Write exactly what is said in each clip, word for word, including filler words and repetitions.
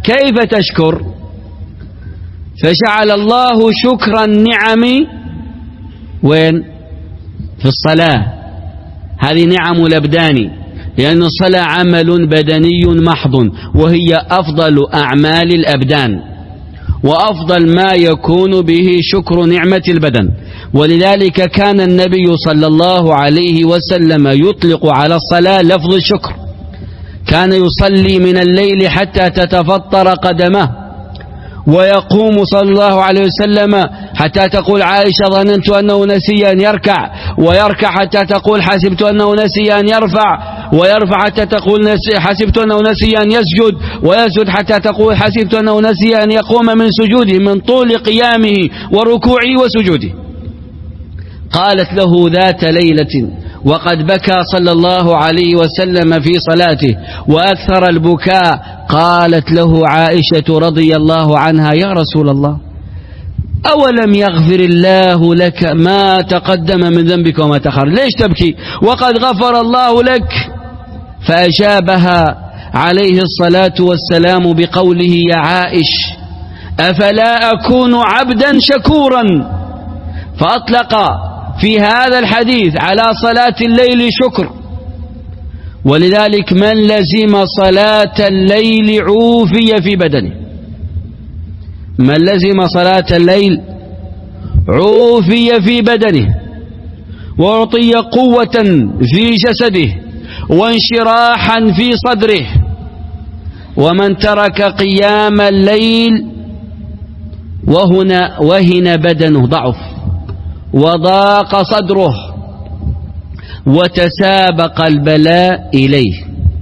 كيف تشكر؟ فجعل الله شكر النعم وين؟ في الصلاة. هذه نعم الأبدان، لأن الصلاة عمل بدني محض، وهي أفضل أعمال الأبدان وأفضل ما يكون به شكر نعمة البدن. ولذلك كان النبي صلى الله عليه وسلم يطلق على الصلاة لفظ الشكر. كان يصلي من الليل حتى تتفطر قدمه، ويقوم صلى الله عليه وسلم حتى تقول عائشة ظننت أنه نسي أن يركع، ويركع حتى تقول حسبت أنه نسي أن يرفع، ويرفع حتى تقول حسبت أنه نسي أن يسجد، ويسجد حتى تقول حسبت أنه نسي أن يقوم من سجوده، من طول قيامه وركوعه وسجوده. قالت له ذات ليلة وقد بكى صلى الله عليه وسلم في صلاته وأكثر البكاء، قالت له عائشة رضي الله عنها: يا رسول الله، أولم يغفر الله لك ما تقدم من ذنبك وما تأخر؟ ليش تبكي وقد غفر الله لك؟ فأجابها عليه الصلاة والسلام بقوله: يا عائش، أفلا أكون عبدا شكورا؟ فأطلق في هذا الحديث على صلاة الليل شكر. ولذلك من لزم صلاة الليل عوفي في بدنه، من لزم صلاة الليل عوفي في بدنه، وأعطي قوة في جسده وانشراحا في صدره. ومن ترك قيام الليل وهنا وهن بدنه، ضعف وضاق صدره وتسابق البلاء إليه.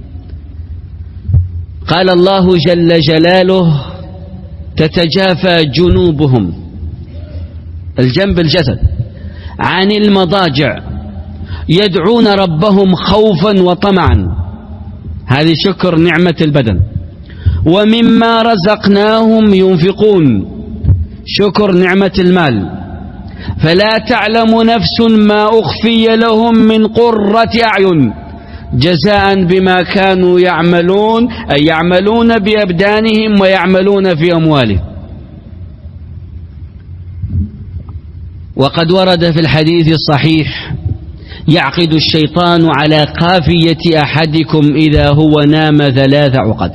قال الله جل جلاله: تتجافى جنوبهم، الجنب الجسد، عن المضاجع يدعون ربهم خوفا وطمعا. هذه شكر نعمة البدن. ومما رزقناهم ينفقون، شكر نعمة المال. فلا تعلم نفس ما أخفي لهم من قرة أعين جزاء بما كانوا يعملون، أي يعملون بأبدانهم ويعملون في أموالهم. وقد ورد في الحديث الصحيح: يعقد الشيطان على قافية أحدكم إذا هو نام ثلاث عقد،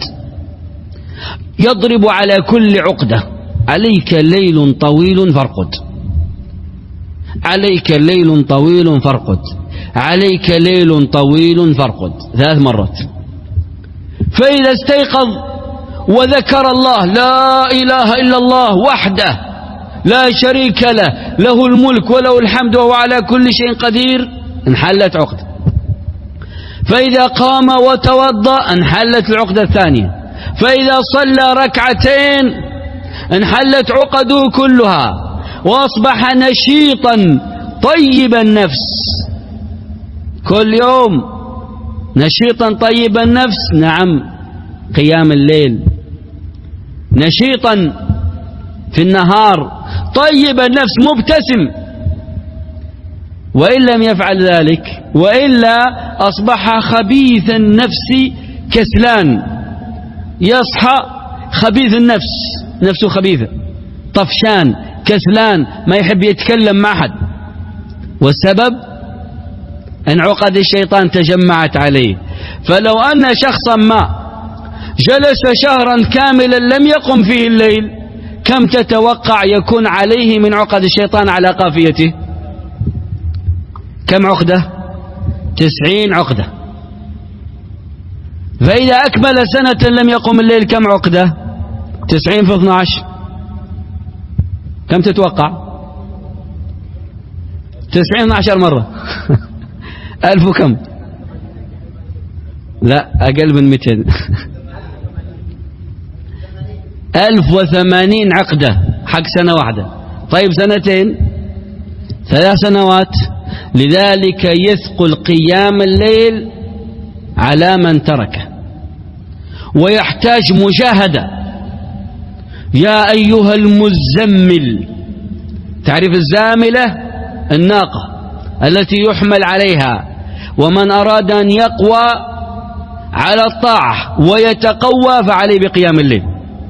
يضرب على كل عقدة: عليك ليل طويل فارقد، عليك ليل طويل فارقد، عليك ليل طويل فارقد، ثلاث مرات. فإذا استيقظ وذكر الله: لا إله إلا الله وحده لا شريك له، له الملك وله الحمد وهو على كل شيء قدير، انحلت عقدة. فإذا قام وتوضأ انحلت العقدة الثانية. فإذا صلى ركعتين انحلت عقده كلها، وأصبح نشيطا طيب النفس. كل يوم نشيطا طيب النفس، نعم، قيام الليل. نشيطا في النهار طيب النفس مبتسم. وإن لم يفعل ذلك، وإلا أصبح خبيث النفس كسلان، يصحى خبيث النفس، نفسه خبيثة، طفشان كسلان، ما يحب يتكلم مع أحد. والسبب أن عقد الشيطان تجمعت عليه. فلو أن شخصا ما جلس شهرا كاملا لم يقم فيه الليل، كم تتوقع يكون عليه من عقد الشيطان على قافيته؟ كم عقدة؟ تسعين عقدة. فإذا أكمل سنة لم يقم الليل كم عقدة؟ تسعين في اثنى عشر، كم تتوقع؟ تسعين عشر مرة ألف وكم؟ لا، أقل من مئتين. ألف وثمانين عقدة حق سنة واحدة. طيب سنتين، ثلاث سنوات. لذلك يثقل قيام الليل على من تركه، ويحتاج مجاهدة. يا أيها المزمل، تعرف الزاملة؟ الناقة التي يحمل عليها. ومن أراد أن يقوى على الطاعة ويتقوى فعليه بقيام الليل.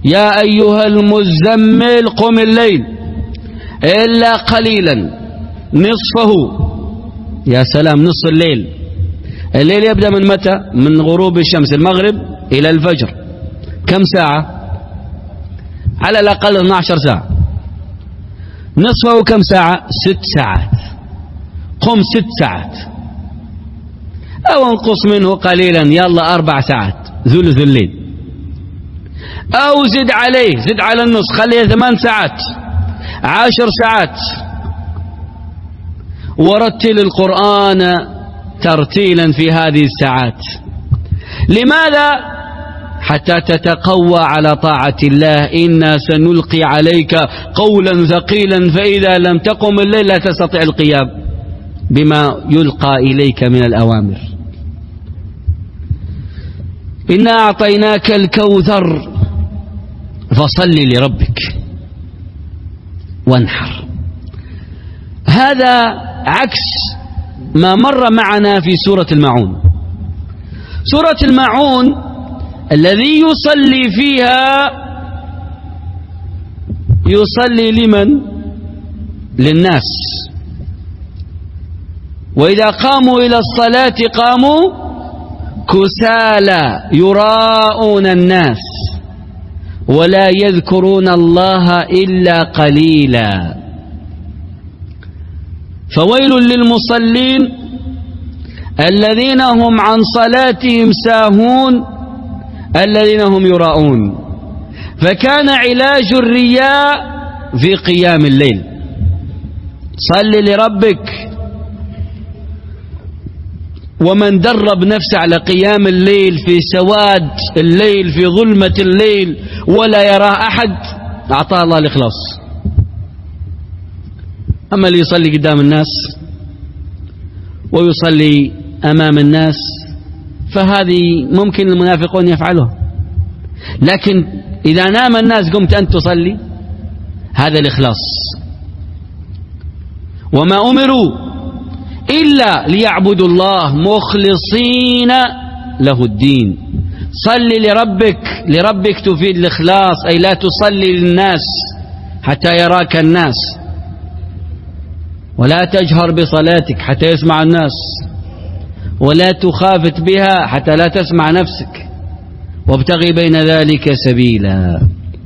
يا أيها المزمل قم الليل إلا قليلا نصفه. يا سلام، نصف الليل. الليل يبدأ من متى؟ من غروب الشمس المغرب إلى الفجر. كم ساعة؟ على الأقل اثنتي عشرة ساعة. نصفه كم ساعة؟ ست ساعات. قم ست ساعات، أو انقص منه قليلا، يلا أربع ساعات ثلث الليل، أو زد عليه، زد على النص، خليه ثمان ساعات، عشر ساعات. ورتل القرآن ترتيلا في هذه الساعات. لماذا؟ حتى تتقوى على طاعة الله. إنا سنلقي عليك قولا ثقيلا فإذا لم تقم الليل لا تستطيع القيام بما يلقى إليك من الأوامر. إنا أعطيناك الكوثر فصل لربك وانحر. هذا عكس ما مر معنا في سورة الماعون. سورة الماعون الذي يصلي فيها يصلي لمن؟ للناس. وإذا قاموا إلى الصلاة قاموا كسالى يراءون الناس ولا يذكرون الله إلا قليلا. فويل للمصلين الذين هم عن صلاتهم ساهون الذين هم يراءون. فكان علاج الرياء في قيام الليل. صل لربك. ومن درب نفسه على قيام الليل في سواد الليل في ظلمة الليل ولا يراه أحد أعطاه الله الإخلاص. أما اللي يصلي قدام الناس ويصلي أمام الناس فهذه ممكن المنافقون يفعلها، لكن إذا نام الناس قمت أنت تصلي، هذا الإخلاص. وما أمروا إلا ليعبدوا الله مخلصين له الدين. صل لربك. لربك تفيد الإخلاص، أي لا تصلي للناس حتى يراك الناس، ولا تجهر بصلاتك حتى يسمع الناس، ولا تخافت بها حتى لا تسمع نفسك، وابتغي بين ذلك سبيلا.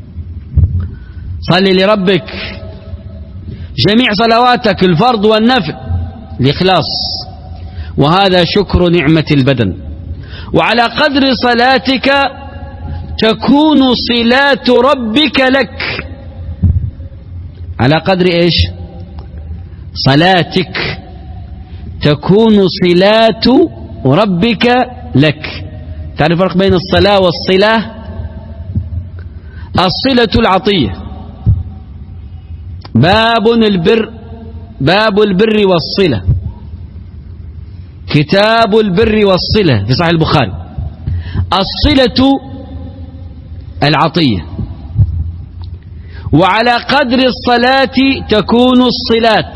صل لربك جميع صلواتك الفرض والنفل الإخلاص، وهذا شكر نعمة البدن. وعلى قدر صلاتك تكون صلات ربك لك. على قدر إيش؟ صلاتك تكون صلات ربك لك. تعرف الفرق بين الصلاة والصلة؟ الصلة العطية باب البر، باب البر والصلة، كتاب البر والصلة في صحيح البخاري. الصلة العطية، وعلى قدر الصلاة تكون الصلات،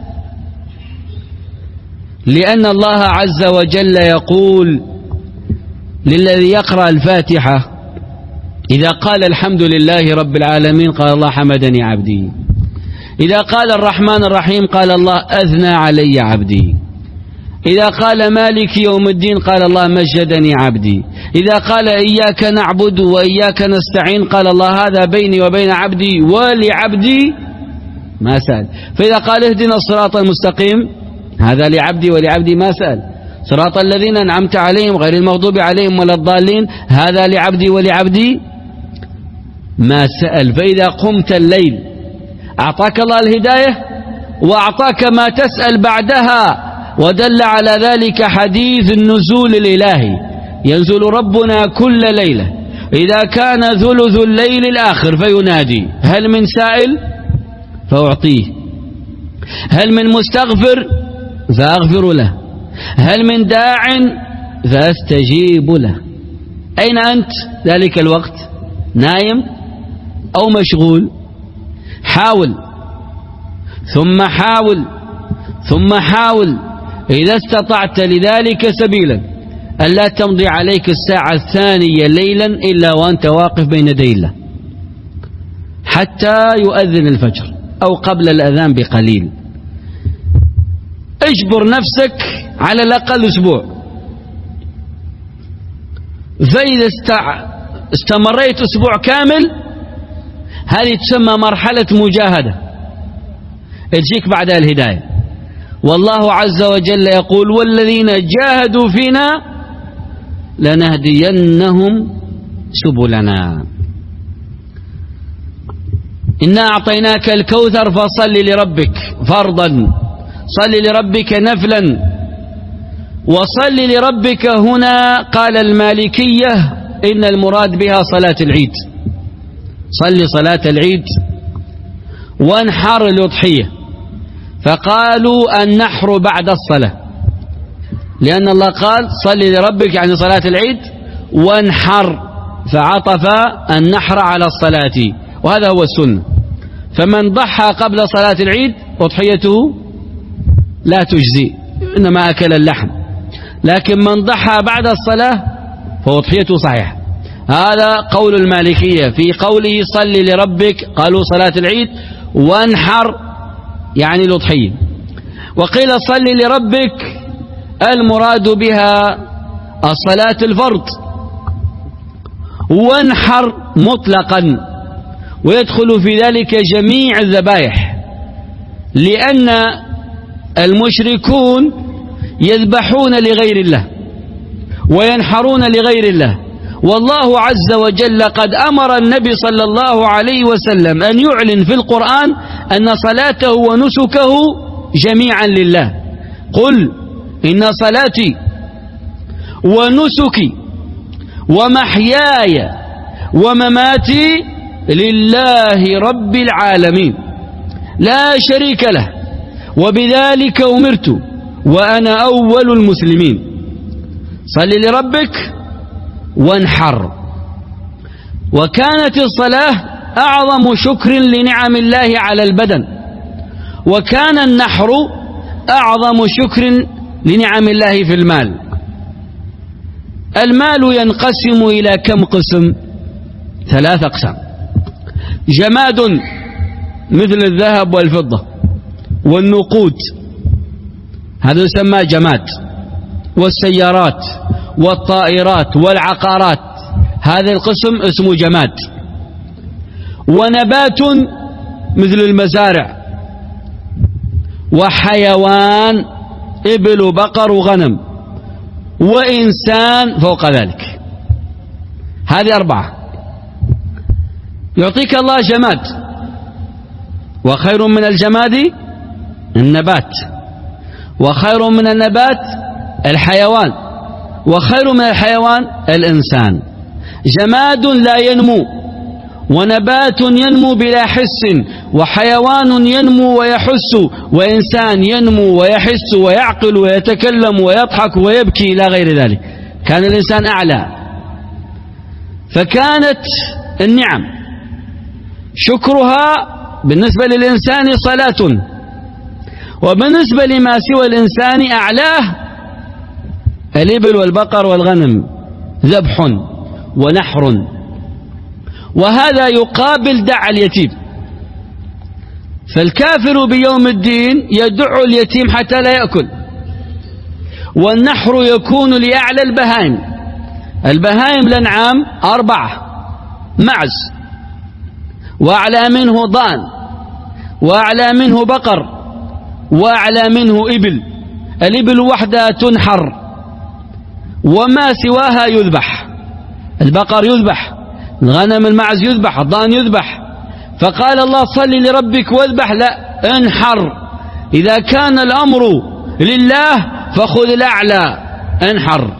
لأن الله عز وجل يقول للذي يقرأ الفاتحة إذا قال الحمد لله رب العالمين قال الله حمدني عبدي، إذا قال الرحمن الرحيم قال الله أثنى علي عبدي، إذا قال مالك يوم الدين قال الله مجدني عبدي، إذا قال إياك نعبد وإياك نستعين قال الله هذا بيني وبين عبدي ولعبدي ما سأل. فإذا قال اهدنا الصراط المستقيم هذا لعبدي ولعبدي ما سأل. صراط الذين أنعمت عليهم غير المغضوب عليهم ولا الضالين هذا لعبدي ولعبدي ما سأل. فإذا قمت الليل أعطاك الله الهداية وأعطاك ما تسأل بعدها، ودل على ذلك حديث النزول الإلهي. ينزل ربنا كل ليلة إذا كان ثلث الليل الآخر فينادي هل من سائل فأعطيه، هل من مستغفر فأغفر له، هل من داع فأستجيب له. أين أنت ذلك الوقت؟ نايم أو مشغول؟ حاول ثم حاول ثم حاول إذا استطعت لذلك سبيلا ألا تمضي عليك الساعة الثانية ليلا إلا وأنت واقف بين يدي الله حتى يؤذن الفجر أو قبل الأذان بقليل. اجبر نفسك على الأقل أسبوع، فإذا استمريت أسبوع كامل هذه تسمى مرحلة مجاهدة تجيك بعدها الهداية. والله عز وجل يقول: والذين جاهدوا فينا لنهدينهم سبلنا. إنا أعطيناك الكوثر فصل لربك فرضا، صل لربك نفلا، وصل لربك هنا قال المالكية إن المراد بها صلاة العيد. صل صلاة العيد وانحر الأضحية، فقالوا النحر بعد الصلاة، لأن الله قال صل لربك يعني صلاة العيد وانحر، فعطف النحر على الصلاة، وهذا هو السنة. فمن ضحى قبل صلاة العيد أضحيته لا تجزي، إنما أكل اللحم، لكن من ضحى بعد الصلاة فأضحيته صحيحة. هذا قول المالكية في قوله صل لربك، قالوا صلاة العيد، وانحر يعني الأضحية. وقيل صل لربك المراد بها الصلاة الفرض، وانحر مطلقا، ويدخل في ذلك جميع الذبائح، لأن المشركون يذبحون لغير الله وينحرون لغير الله، والله عز وجل قد أمر النبي صلى الله عليه وسلم أن يعلن في القرآن أن صلاته ونسكه جميعا لله. قل إن صلاتي ونسكي ومحياي ومماتي لله رب العالمين لا شريك له وبذلك أمرت وأنا أول المسلمين. صل لربك وانحر. وكانت الصلاة أعظم شكر لنعم الله على البدن، وكان النحر أعظم شكر لنعم الله في المال. المال ينقسم إلى كم قسم؟ ثلاث أقسام: جماد مثل الذهب والفضة والنقود، هذا يسمى جماد، والسيارات والطائرات والعقارات، هذا القسم اسمه جماد. ونبات مثل المزارع، وحيوان إبل وبقر وغنم، وإنسان فوق ذلك. هذه أربعة. يعطيك الله جماد، وخير من الجماد النبات، وخير من النبات الحيوان، وخير من الحيوان الإنسان. جماد لا ينمو، ونبات ينمو بلا حس، وحيوان ينمو ويحس، وإنسان ينمو ويحس ويعقل ويتكلم ويضحك ويبكي إلى غير ذلك. كان الإنسان أعلى. فكانت النعم شكرها بالنسبة للإنسان صلاة، وبالنسبة لما سوى الإنسان أعلاه الإبل والبقر والغنم ذبح ونحر. وهذا يقابل دع اليتيم. فالكافر بيوم الدين يدع اليتيم حتى لا يأكل، والنحر يكون لأعلى البهائم. البهائم الأنعام أربعة: معز، وأعلى منه ضان، وأعلى منه بقر، وأعلى منه إبل. الإبل وحدها تنحر وما سواها يذبح. البقر يذبح، الغنم المعز يذبح، الضان يذبح. فقال الله صل لربك واذبح، لا، انحر. إذا كان الأمر لله فخذ الأعلى، انحر.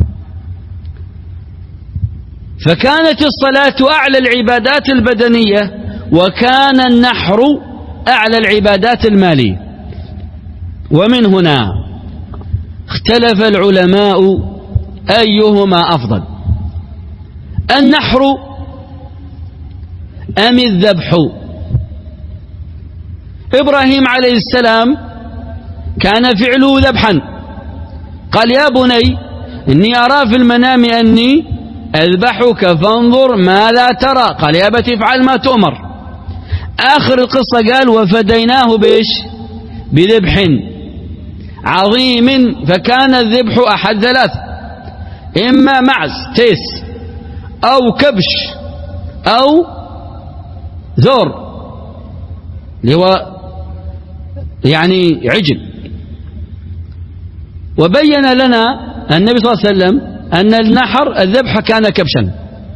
فكانت الصلاة أعلى العبادات البدنية، وكان النحر أعلى العبادات المالية. ومن هنا اختلف العلماء أيهما أفضل، النحر أم الذبح؟ إبراهيم عليه السلام كان فعله ذبحا. قال يا بني إني أرى في المنام أني أذبحك فانظر ماذا ترى. قال يا أبت افعل ما تؤمر. آخر القصة قال وفديناه بإيش؟ بذبح عظيم. فكان الذبح أحد ثلاث: إما معز تيس، أو كبش، أو ذور اللي هو يعني عجل. وبين لنا النبي صلى الله عليه وسلم أن النحر الذبح كان كبشا،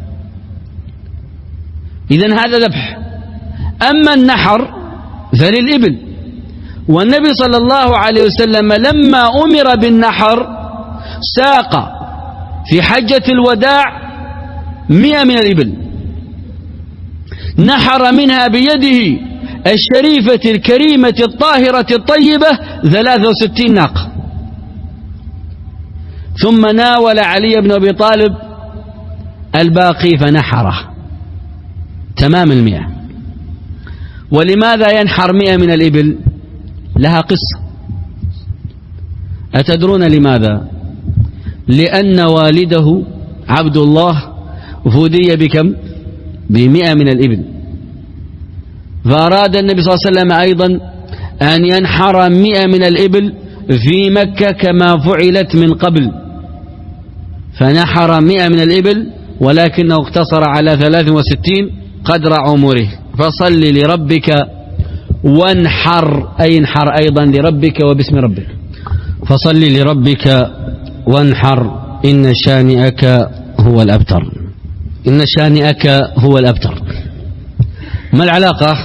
إذن هذا ذبح. أما النحر فللإبل. والنبي صلى الله عليه وسلم لما أمر بالنحر ساق في حجة الوداع مئة من الإبل، نحر منها بيده الشريفة الكريمة الطاهرة الطيبة ثلاثة وستين ناقة، ثم ناول علي بن أبي طالب الباقي فنحره تمام المئة. ولماذا ينحر مئة من الإبل؟ لها قصة. أتدرون لماذا؟ لأن والده عبد الله فدي بكم؟ بمئة من الإبل، فأراد النبي صلى الله عليه وسلم أيضا أن ينحر مئة من الإبل في مكة كما فعلت من قبل، فنحر مئة من الإبل ولكنه اقتصر على ثلاث وستين قدر عمره. فصل لربك وانحر، أي انحر أيضا لربك وباسم ربك. فصل لربك وانحر إن شانئك هو الأبتر. إن شانئك هو الأبتر. ما العلاقة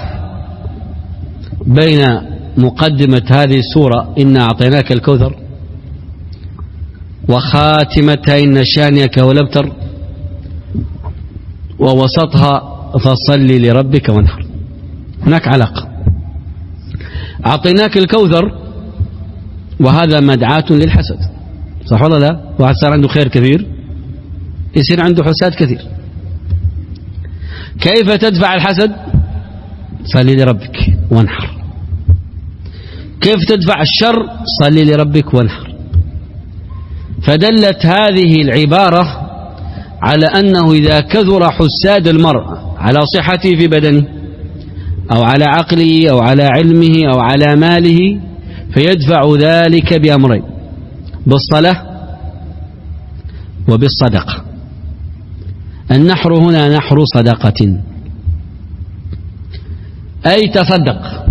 بين مقدمة هذه السورة إنا أعطيناك الكوثر وخاتمتها إن شانئك هو الأبتر ووسطها فصل لربك وانحر؟ هناك علاقة. أعطيناك الكوثر وهذا مدعاة للحسد، صح ولا لا؟ واحد صار عنده خير كثير يصير عنده حساد كثير. كيف تدفع الحسد؟ صلي لربك وانحر. كيف تدفع الشر؟ صلي لربك وانحر. فدلت هذه العبارة على أنه إذا كثر حساد المرء على صحته في بدنه أو على عقله أو على علمه أو على ماله فيدفع ذلك بأمرين: بالصلاة وبالصدقة. النحر هنا نحر صدقة، أي تصدق،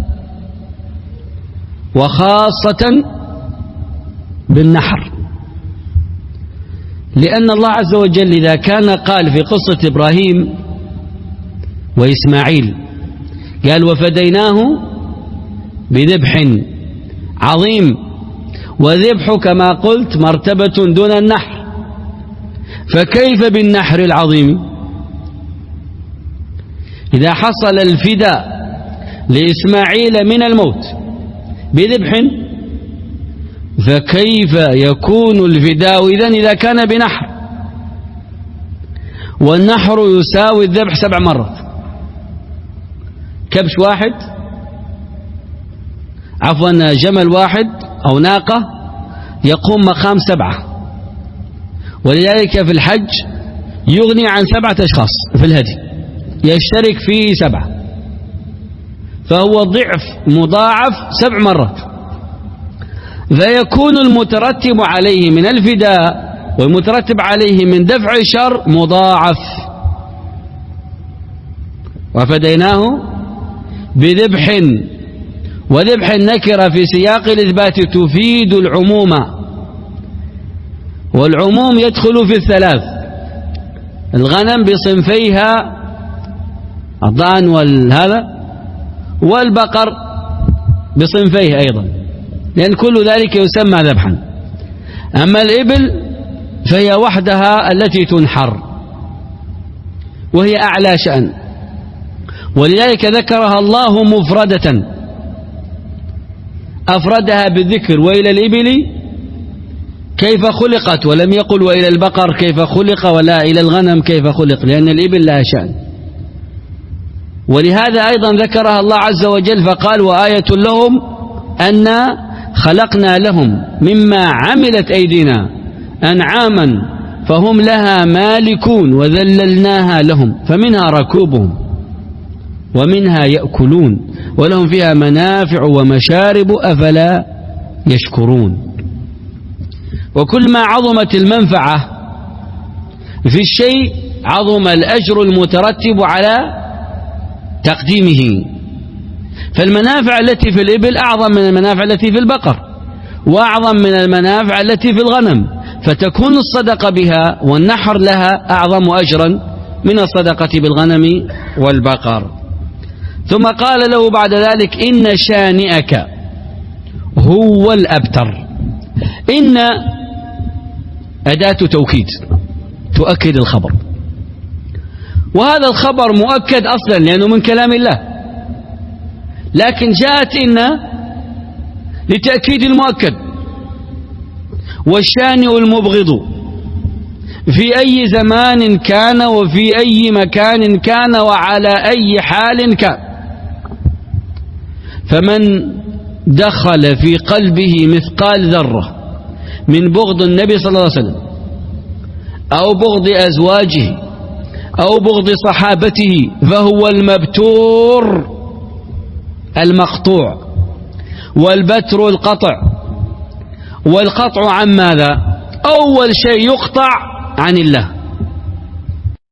وخاصة بالنحر، لأن الله عز وجل إذا كان قال في قصة إبراهيم وإسماعيل قال وفديناه بذبح عظيم، وذبح كما قلت مرتبة دون النحر، فكيف بالنحر العظيم؟ إذا حصل الفداء لإسماعيل من الموت بذبح فكيف يكون الفداء إذن إذا كان بنحر؟ والنحر يساوي الذبح سبع مرات. كبش واحد، عفوا جمل واحد أو ناقة يقوم مقام سبعة، ولذلك في الحج يغني عن سبعة أشخاص في الهدي يشترك فيه سبعة، فهو ضعف مضاعف سبع مرات. فيكون المترتب عليه من الفداء والمترتب عليه من دفع الشر مضاعف. وفديناه بذبح، وذبح النكرة في سياق الإثبات تفيد العموم، والعموم يدخل في الثلاث: الغنم بصنفيها الضأن والهذا، والبقر بصنفيه أيضا، لأن كل ذلك يسمى ذبحا. أما الإبل فهي وحدها التي تنحر وهي أعلى شأن، ولذلك ذكرها الله مفردة، أفردها بالذكر وإلى الإبل كيف خلقت، ولم يقل وإلى البقر كيف خلق ولا إلى الغنم كيف خلق، لأن الإبل لها شأن. ولهذا أيضا ذكرها الله عز وجل فقال وآية لهم أن خلقنا لهم مما عملت أيدينا أنعاما فهم لها مالكون وذللناها لهم فمنها ركوبهم ومنها يأكلون ولهم فيها منافع ومشارب أفلا يشكرون. وكل ما عظمت المنفعة في الشيء عظم الأجر المترتب على تقديمه. فالمنافع التي في الإبل أعظم من المنافع التي في البقر، وأعظم من المنافع التي في الغنم، فتكون الصدقة بها والنحر لها أعظم أجرا من الصدقة بالغنم والبقر. ثم قال له بعد ذلك: إن شانئك هو الأبتر. إن أداة توكيد تؤكد الخبر، وهذا الخبر مؤكد أصلا لأنه من كلام الله، لكن جاءت إن لتأكيد المؤكد. والشانئ المبغض في أي زمان كان وفي أي مكان كان وعلى أي حال كان، فمن دخل في قلبه مثقال ذرة من بغض النبي صلى الله عليه وسلم أو بغض أزواجه أو بغض صحابته فهو المبتور المقطوع. والبتر القطع، والقطع عن ماذا؟ أول شيء يقطع عن الله،